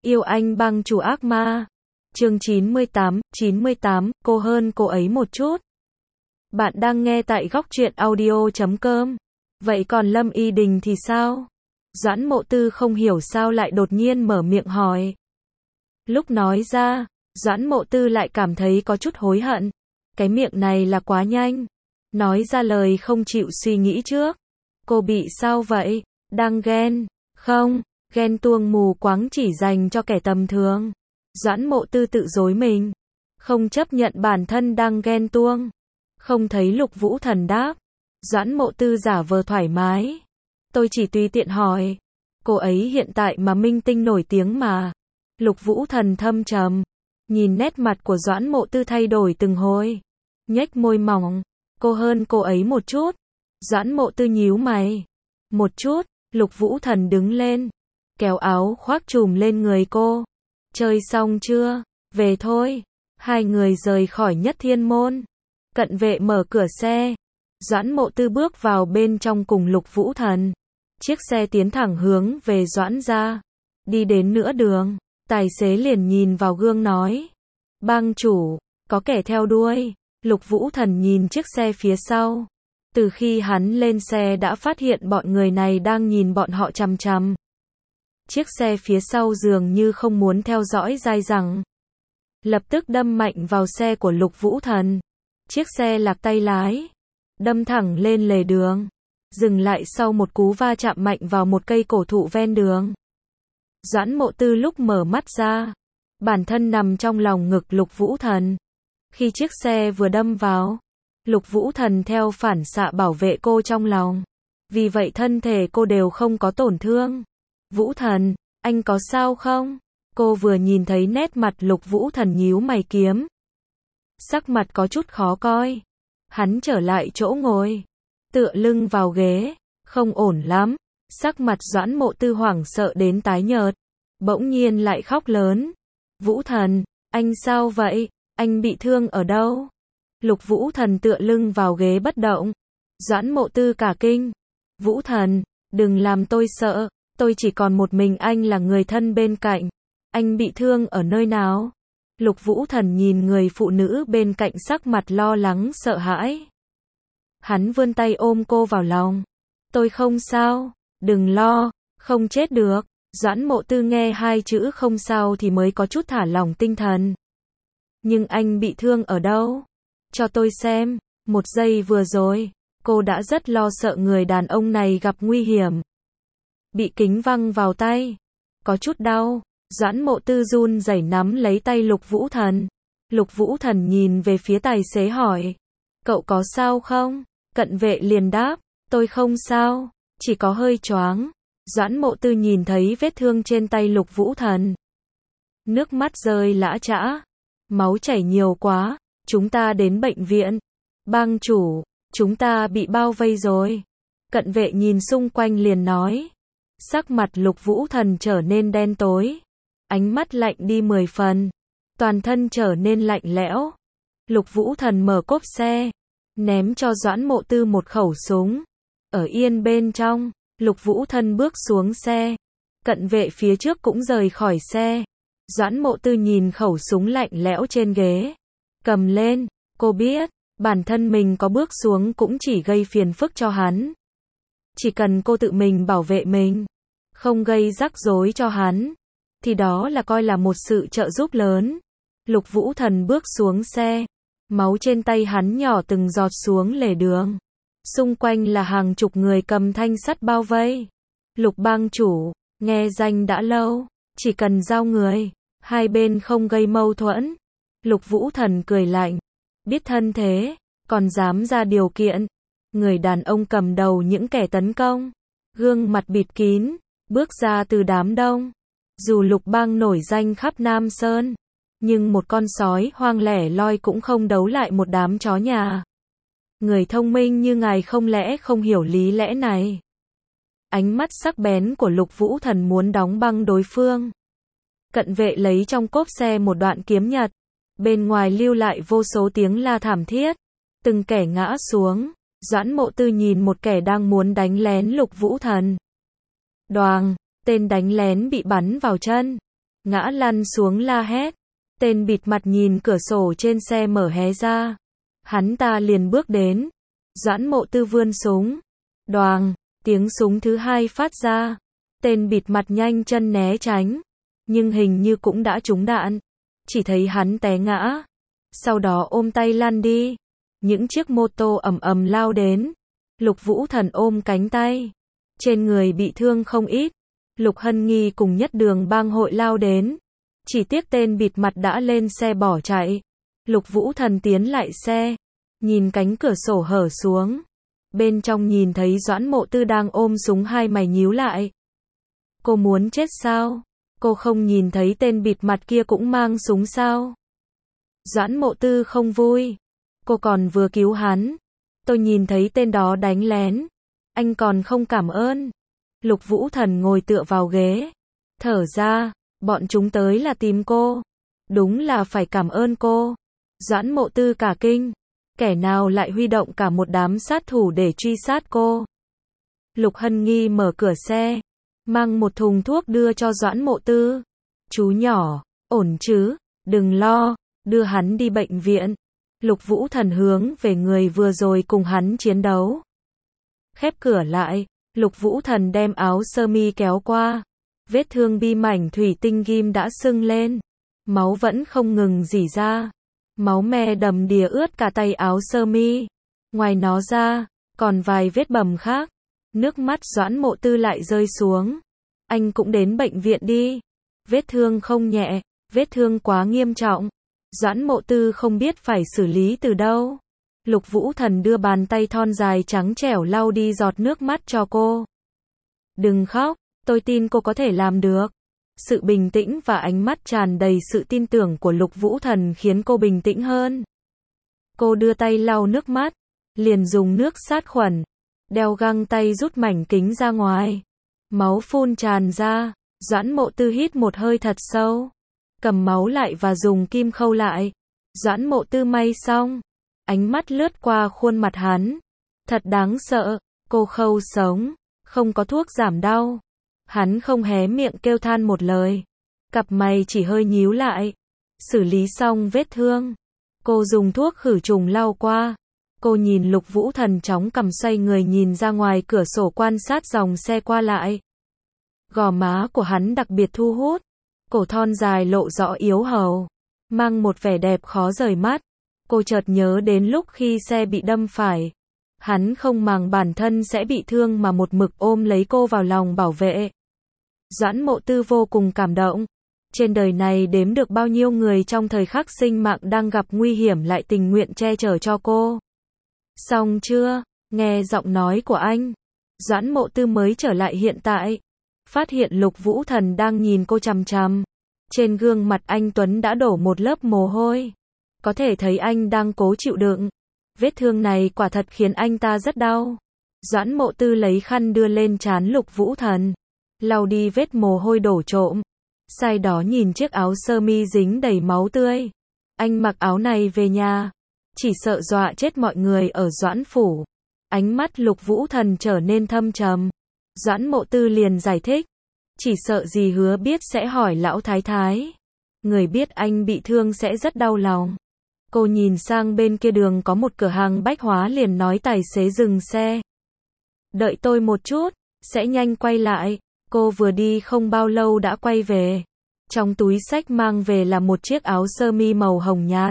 Yêu anh bang chủ ác ma. Chương 98, cô hơn cô ấy một chút. Bạn đang nghe tại góc truyện audio.com. Vậy còn Lâm Y Đình thì sao? Doãn Mộ Tư không hiểu sao lại đột nhiên mở miệng hỏi. Lúc nói ra, Doãn Mộ Tư lại cảm thấy có chút hối hận. Cái miệng này là quá nhanh. Nói ra lời không chịu suy nghĩ trước. Cô bị sao vậy? Đang ghen? Không, ghen tuông mù quáng chỉ dành cho kẻ tầm thường. Doãn Mộ Tư tự dối mình. Không chấp nhận bản thân đang ghen tuông. Không thấy Lục Vũ Thần đáp. Doãn Mộ Tư giả vờ thoải mái. Tôi chỉ tùy tiện hỏi. Cô ấy hiện tại mà minh tinh nổi tiếng mà. Lục Vũ Thần thâm trầm. Nhìn nét mặt của Doãn Mộ Tư thay đổi từng hồi. Nhếch môi mỏng. Cô hơn cô ấy một chút. Doãn Mộ Tư nhíu mày. Một chút. Lục Vũ Thần đứng lên. Kéo áo khoác trùm lên người cô. Chơi xong chưa? Về thôi. Hai người rời khỏi Nhất Thiên Môn. Cận vệ mở cửa xe. Doãn Mộ Tư bước vào bên trong cùng Lục Vũ Thần. Chiếc xe tiến thẳng hướng về Doãn gia. Đi đến nửa đường, tài xế liền nhìn vào gương nói. Bang chủ, có kẻ theo đuôi. Lục Vũ Thần nhìn chiếc xe phía sau. Từ khi hắn lên xe đã phát hiện bọn người này đang nhìn bọn họ chằm chằm. Chiếc xe phía sau dường như không muốn theo dõi dai dẳng. Lập tức đâm mạnh vào xe của Lục Vũ Thần. Chiếc xe lạc tay lái. Đâm thẳng lên lề đường. Dừng lại sau một cú va chạm mạnh vào một cây cổ thụ ven đường. Doãn Mộ Tư lúc mở mắt ra. Bản thân nằm trong lòng ngực Lục Vũ Thần. Khi chiếc xe vừa đâm vào, Lục Vũ Thần theo phản xạ bảo vệ cô trong lòng. Vì vậy thân thể cô đều không có tổn thương. Vũ Thần, anh có sao không? Cô vừa nhìn thấy nét mặt Lục Vũ Thần nhíu mày kiếm. Sắc mặt có chút khó coi. Hắn trở lại chỗ ngồi. Tựa lưng vào ghế. Không ổn lắm. Sắc mặt Doãn Mộ Tư hoảng sợ đến tái nhợt. Bỗng nhiên lại khóc lớn. Vũ Thần, anh sao vậy? Anh bị thương ở đâu? Lục Vũ Thần tựa lưng vào ghế bất động. Doãn Mộ Tư cả kinh. Vũ Thần, đừng làm tôi sợ. Tôi chỉ còn một mình anh là người thân bên cạnh. Anh bị thương ở nơi nào? Lục Vũ Thần nhìn người phụ nữ bên cạnh sắc mặt lo lắng sợ hãi. Hắn vươn tay ôm cô vào lòng. Tôi không sao, đừng lo, không chết được. Doãn Mộ Tư nghe hai chữ không sao thì mới có chút thả lỏng tinh thần. Nhưng anh bị thương ở đâu? Cho tôi xem. Một giây vừa rồi, cô đã rất lo sợ người đàn ông này gặp nguy hiểm. Bị kính văng vào tay. Có chút đau. Doãn Mộ Tư run rẩy nắm lấy tay Lục Vũ Thần. Lục Vũ Thần nhìn về phía tài xế hỏi. Cậu có sao không? Cận vệ liền đáp. Tôi không sao. Chỉ có hơi choáng. Doãn Mộ Tư nhìn thấy vết thương trên tay Lục Vũ Thần. Nước mắt rơi lã chã. Máu chảy nhiều quá. Chúng ta đến bệnh viện. Bang chủ, chúng ta bị bao vây rồi. Cận vệ nhìn xung quanh liền nói. Sắc mặt Lục Vũ Thần trở nên đen tối. Ánh mắt lạnh đi 10 phần. Toàn thân trở nên lạnh lẽo. Lục Vũ Thần mở cốp xe. Ném cho Doãn Mộ Tư một khẩu súng. Ở yên bên trong. Lục Vũ Thần bước xuống xe. Cận vệ phía trước cũng rời khỏi xe. Doãn Mộ Tư nhìn khẩu súng lạnh lẽo trên ghế. Cầm lên. Cô biết. Bản thân mình có bước xuống cũng chỉ gây phiền phức cho hắn. Chỉ cần cô tự mình bảo vệ mình. Không gây rắc rối cho hắn. Thì đó là coi là một sự trợ giúp lớn. Lục Vũ Thần bước xuống xe. Máu trên tay hắn nhỏ từng giọt xuống lề đường. Xung quanh là hàng chục người cầm thanh sắt bao vây. Lục bang chủ, nghe danh đã lâu. Chỉ cần giao người. Hai bên không gây mâu thuẫn. Lục Vũ Thần cười lạnh. Biết thân thế. Còn dám ra điều kiện. Người đàn ông cầm đầu những kẻ tấn công. Gương mặt bịt kín. Bước ra từ đám đông. Dù Lục bang nổi danh khắp Nam Sơn. Nhưng một con sói hoang lẻ loi cũng không đấu lại một đám chó nhà. Người thông minh như ngài không lẽ không hiểu lý lẽ này. Ánh mắt sắc bén của Lục Vũ Thần muốn đóng băng đối phương. Cận vệ lấy trong cốp xe một đoạn kiếm nhật. Bên ngoài lưu lại vô số tiếng la thảm thiết. Từng kẻ ngã xuống. Doãn Mộ Tư nhìn một kẻ đang muốn đánh lén Lục Vũ Thần. Đoàng, tên đánh lén bị bắn vào chân. ngã lăn xuống la hét. Tên bịt mặt nhìn cửa sổ trên xe mở hé ra. Hắn ta liền bước đến. Doãn Mộ Tư vươn súng. Đoàng, tiếng súng thứ hai phát ra. Tên bịt mặt nhanh chân né tránh. Nhưng hình như cũng đã trúng đạn. Chỉ thấy hắn té ngã. Sau đó ôm tay lăn đi. Những chiếc mô tô ầm ầm lao đến. Lục Vũ Thần ôm cánh tay. Trên người bị thương không ít. Lục Hân Nghi cùng Nhất Đường bang hội lao đến. Chỉ tiếc tên bịt mặt đã lên xe bỏ chạy. Lục Vũ Thần tiến lại xe. Nhìn cánh cửa sổ hở xuống. Bên trong nhìn thấy Doãn Mộ Tư đang ôm súng, hai mày nhíu lại. Cô muốn chết sao? Cô không nhìn thấy tên bịt mặt kia cũng mang súng sao? Doãn Mộ Tư không vui. Cô còn vừa cứu hắn. Tôi nhìn thấy tên đó đánh lén. Anh còn không cảm ơn. Lục Vũ Thần ngồi tựa vào ghế. Thở ra, bọn chúng tới là tìm cô. Đúng là phải cảm ơn cô. Doãn Mộ Tư cả kinh. Kẻ nào lại huy động cả một đám sát thủ để truy sát cô? Lục Hân Nghi mở cửa xe. Mang một thùng thuốc đưa cho Doãn Mộ Tư. Chú nhỏ, ổn chứ? Đừng lo, đưa hắn đi bệnh viện. Lục Vũ Thần hướng về người vừa rồi cùng hắn chiến đấu. Khép cửa lại, Lục Vũ Thần đem áo sơ mi kéo qua. Vết thương bi mảnh thủy tinh ghim đã sưng lên. Máu vẫn không ngừng rỉ ra. Máu me đầm đìa ướt cả tay áo sơ mi. Ngoài nó ra, còn vài vết bầm khác. Nước mắt Doãn Mộ Tư lại rơi xuống. Anh cũng đến bệnh viện đi. Vết thương không nhẹ, vết thương quá nghiêm trọng. Doãn Mộ Tư không biết phải xử lý từ đâu. Lục Vũ Thần đưa bàn tay thon dài trắng trẻo lau đi giọt nước mắt cho cô. Đừng khóc, tôi tin cô có thể làm được. Sự bình tĩnh và ánh mắt tràn đầy sự tin tưởng của Lục Vũ Thần khiến cô bình tĩnh hơn. Cô đưa tay lau nước mắt, liền dùng nước sát khuẩn, đeo găng tay rút mảnh kính ra ngoài. Máu phun tràn ra, Doãn Mộ Tư hít một hơi thật sâu, cầm máu lại và dùng kim khâu lại. Doãn Mộ Tư may xong, ánh mắt lướt qua khuôn mặt hắn. Thật đáng sợ, cô khâu sống, không có thuốc giảm đau. Hắn không hé miệng kêu than một lời. Cặp mày chỉ hơi nhíu lại. Xử lý xong vết thương, cô dùng thuốc khử trùng lau qua. Cô nhìn Lục Vũ Thần chóng cầm xoay người nhìn ra ngoài cửa sổ quan sát dòng xe qua lại. Gò má của hắn đặc biệt thu hút. Cổ thon dài lộ rõ yếu hầu, mang một vẻ đẹp khó rời mắt. Cô chợt nhớ đến lúc khi xe bị đâm phải. Hắn không màng bản thân sẽ bị thương mà một mực ôm lấy cô vào lòng bảo vệ. Doãn Mộ Tư vô cùng cảm động. Trên đời này đếm được bao nhiêu người trong thời khắc sinh mạng đang gặp nguy hiểm lại tình nguyện che chở cho cô. Xong chưa? Nghe giọng nói của anh, Doãn Mộ Tư mới trở lại hiện tại. Phát hiện Lục Vũ Thần đang nhìn cô chằm chằm. Trên gương mặt anh Tuấn đã đổ một lớp mồ hôi. Có thể thấy anh đang cố chịu đựng. Vết thương này quả thật khiến anh ta rất đau. Doãn Mộ Tư lấy khăn đưa lên trán Lục Vũ Thần, lau đi vết mồ hôi đổ trộm. Sai đó nhìn chiếc áo sơ mi dính đầy máu tươi. Anh mặc áo này về nhà, chỉ sợ dọa chết mọi người ở Doãn phủ. Ánh mắt Lục Vũ Thần trở nên thâm trầm. Doãn Mộ Tư liền giải thích. Chỉ sợ gì Hứa biết sẽ hỏi lão thái thái. Người biết anh bị thương sẽ rất đau lòng. Cô nhìn sang bên kia đường có một cửa hàng bách hóa liền nói tài xế dừng xe. Đợi tôi một chút, sẽ nhanh quay lại. Cô vừa đi không bao lâu đã quay về. Trong túi xách mang về là một chiếc áo sơ mi màu hồng nhạt.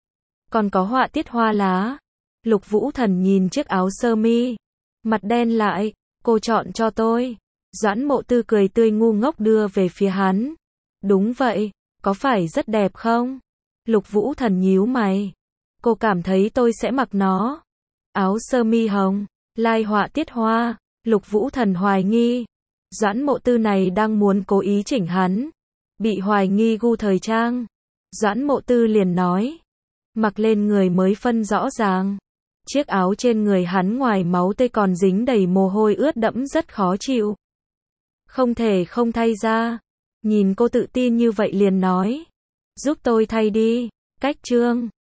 Còn có họa tiết hoa lá. Lục Vũ Thần nhìn chiếc áo sơ mi, mặt đen lại. Cô chọn cho tôi. Doãn Mộ Tư cười tươi ngu ngốc đưa về phía hắn. Đúng vậy, có phải rất đẹp không? Lục Vũ Thần nhíu mày. Cô cảm thấy tôi sẽ mặc nó. Áo sơ mi hồng, lai họa tiết hoa. Lục Vũ Thần hoài nghi. Doãn Mộ Tư này đang muốn cố ý chỉnh hắn. Bị hoài nghi gu thời trang. Doãn Mộ Tư liền nói. Mặc lên người mới phân rõ ràng. Chiếc áo trên người hắn ngoài máu tươi còn dính đầy mồ hôi ướt đẫm rất khó chịu. Không thể không thay ra. Nhìn cô tự tin như vậy liền nói. Giúp tôi thay đi. Cách chương